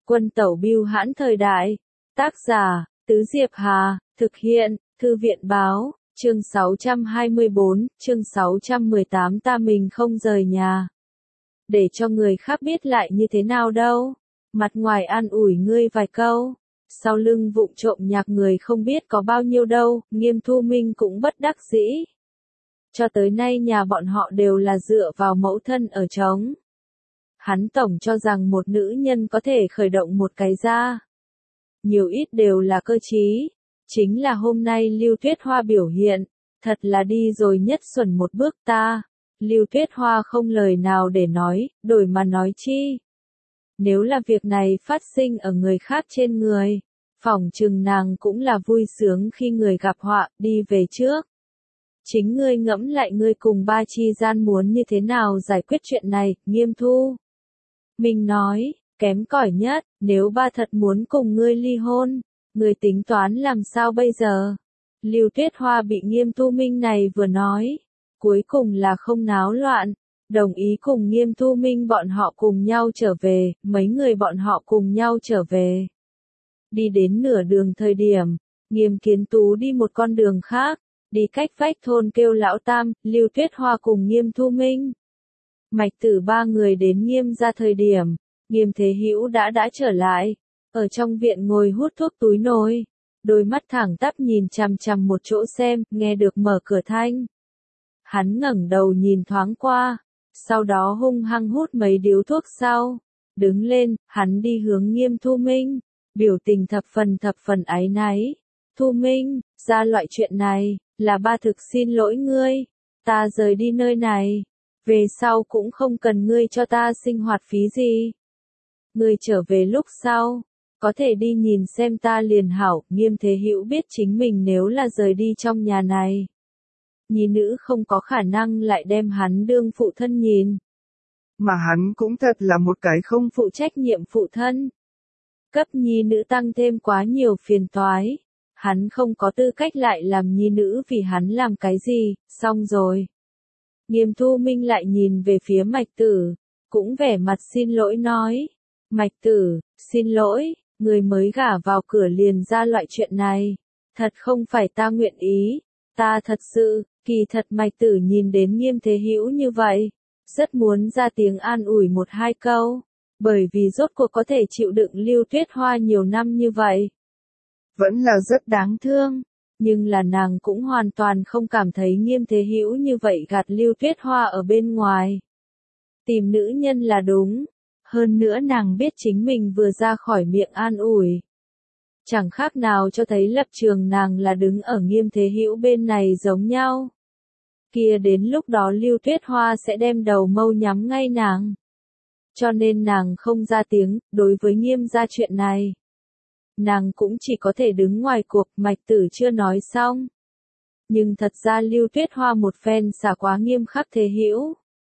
Quân tẩu bưu hãn thời đại. Tác giả, Tứ Diệp Hà, thực hiện, Thư viện báo, chương 624, chương 618 ta mình không rời nhà. Để cho người khác biết lại như thế nào đâu. Mặt ngoài an ủi ngươi vài câu. Sau lưng vụng trộm nhạc người không biết có bao nhiêu đâu, Nghiêm Thu Minh cũng bất đắc dĩ. Cho tới nay nhà bọn họ đều là dựa vào mẫu thân ở trống. Hắn tổng cho rằng một nữ nhân có thể khởi động một cái gia. Nhiều ít đều là cơ trí. Chính là hôm nay Lưu Tuyết Hoa biểu hiện, thật là đi rồi nhất xuẩn một bước ta. Lưu Tuyết Hoa không lời nào để nói, đổi mà nói chi. Nếu là việc này phát sinh ở người khác trên người, phỏng chừng nàng cũng là vui sướng khi người gặp họa, đi về trước. Chính ngươi ngẫm lại ngươi cùng ba chi gian muốn như thế nào giải quyết chuyện này, Nghiêm Thu Minh nói, kém cỏi nhất, nếu ba thật muốn cùng ngươi ly hôn, ngươi tính toán làm sao bây giờ? Lưu Tuyết Hoa bị Nghiêm Thu Minh này vừa nói, cuối cùng là không náo loạn, đồng ý cùng Nghiêm Thu Minh bọn họ cùng nhau trở về, mấy người bọn họ cùng nhau trở về. Đi đến nửa đường thời điểm, Nghiêm Kiến Tú đi một con đường khác, đi cách vách thôn kêu lão tam, Lưu Tuyết Hoa cùng Nghiêm Thu Minh. Mạch Tử ba người đến Nghiêm ra thời điểm, Nghiêm Thế Hữu đã trở lại, ở trong viện ngồi hút thuốc túi nồi, đôi mắt thẳng tắp nhìn chằm chằm một chỗ xem, nghe được mở cửa thanh. Hắn ngẩng đầu nhìn thoáng qua, sau đó hung hăng hút mấy điếu thuốc sau, đứng lên, hắn đi hướng Nghiêm Thu Minh, biểu tình thập phần áy náy. Thu Minh, ra loại chuyện này, là ba thực xin lỗi ngươi, ta rời đi nơi này, về sau cũng không cần ngươi cho ta sinh hoạt phí gì. Ngươi trở về lúc sau, có thể đi nhìn xem ta liền hảo. Nghiêm Thế Hữu biết chính mình nếu là rời đi trong nhà này, nhi nữ không có khả năng lại đem hắn đương phụ thân nhìn. Mà hắn cũng thật là một cái không phụ trách nhiệm phụ thân. Cấp nhi nữ tăng thêm quá nhiều phiền toái. Hắn không có tư cách lại làm nhi nữ vì hắn làm cái gì, xong rồi. Nghiêm Thu Minh lại nhìn về phía Mạch Tử, cũng vẻ mặt xin lỗi nói. Mạch Tử, xin lỗi, người mới gả vào cửa liền ra loại chuyện này. Thật không phải ta nguyện ý, ta thật sự, kỳ thật Mạch Tử nhìn đến Nghiêm Thế Hữu như vậy, rất muốn ra tiếng an ủi một hai câu, bởi vì rốt cuộc có thể chịu đựng Lưu Tuyết Hoa nhiều năm như vậy. Vẫn là rất đáng thương, nhưng là nàng cũng hoàn toàn không cảm thấy Nghiêm Thế Hữu như vậy gạt Lưu Tuyết Hoa ở bên ngoài. Tìm nữ nhân là đúng, hơn nữa nàng biết chính mình vừa ra khỏi miệng an ủi. Chẳng khác nào cho thấy lập trường nàng là đứng ở Nghiêm Thế Hữu bên này giống nhau. Kia đến lúc đó Lưu Tuyết Hoa sẽ đem đầu mâu nhắm ngay nàng. Cho nên nàng không ra tiếng, đối với Nghiêm gia chuyện này. Nàng cũng chỉ có thể đứng ngoài cuộc, Mạch Tử chưa nói xong. Nhưng thật ra Lưu Tuyết Hoa một phen xả quá nghiêm khắc Thế Hữu.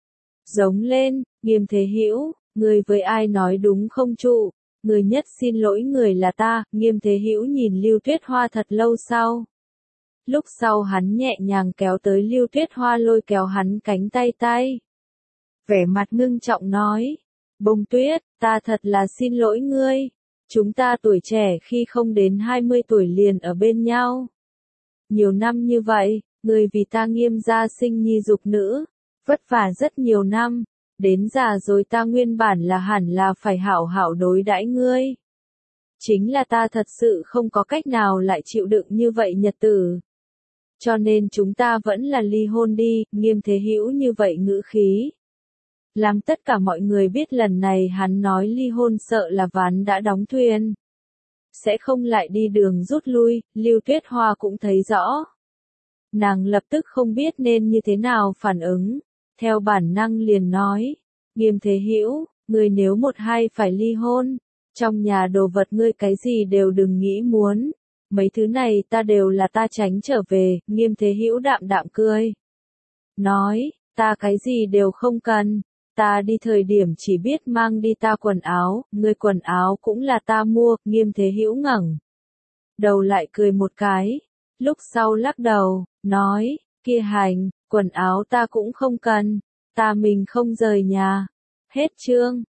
Giống lên, Nghiêm Thế Hữu, người với ai nói đúng không trụ, người nhất xin lỗi người là ta. Nghiêm Thế Hữu nhìn Lưu Tuyết Hoa thật lâu sau. Lúc sau hắn nhẹ nhàng kéo tới Lưu Tuyết Hoa lôi kéo hắn cánh tay. Vẻ mặt ngưng trọng nói, Bông Tuyết, ta thật là xin lỗi ngươi. Chúng ta tuổi trẻ khi không đến 20 tuổi liền ở bên nhau. Nhiều năm như vậy, ngươi vì ta Nghiêm gia sinh nhi dục nữ, vất vả rất nhiều năm, đến già rồi ta nguyên bản là hẳn là phải hảo hảo đối đãi ngươi. Chính là ta thật sự không có cách nào lại chịu đựng như vậy nhật tử. Cho nên chúng ta vẫn là ly hôn đi. Nghiêm Thế Hữu như vậy ngữ khí, làm tất cả mọi người biết lần này hắn nói ly hôn sợ là ván đã đóng thuyền. Sẽ không lại đi đường rút lui. Lưu Tuyết Hoa cũng thấy rõ. Nàng lập tức không biết nên như thế nào phản ứng. Theo bản năng liền nói, Nghiêm Thế Hữu, ngươi nếu một hai phải ly hôn, trong nhà đồ vật ngươi cái gì đều đừng nghĩ muốn. Mấy thứ này ta đều là ta tránh trở về. Nghiêm Thế Hữu đạm đạm cười. Nói, ta cái gì đều không cần. Ta đi thời điểm chỉ biết mang đi ta quần áo, ngươi quần áo cũng là ta mua. Nghiêm Thế Hữu ngẩng đầu lại cười một cái, lúc sau lắc đầu, nói, kia hành, quần áo ta cũng không cần, ta mình không rời nhà. Hết chương.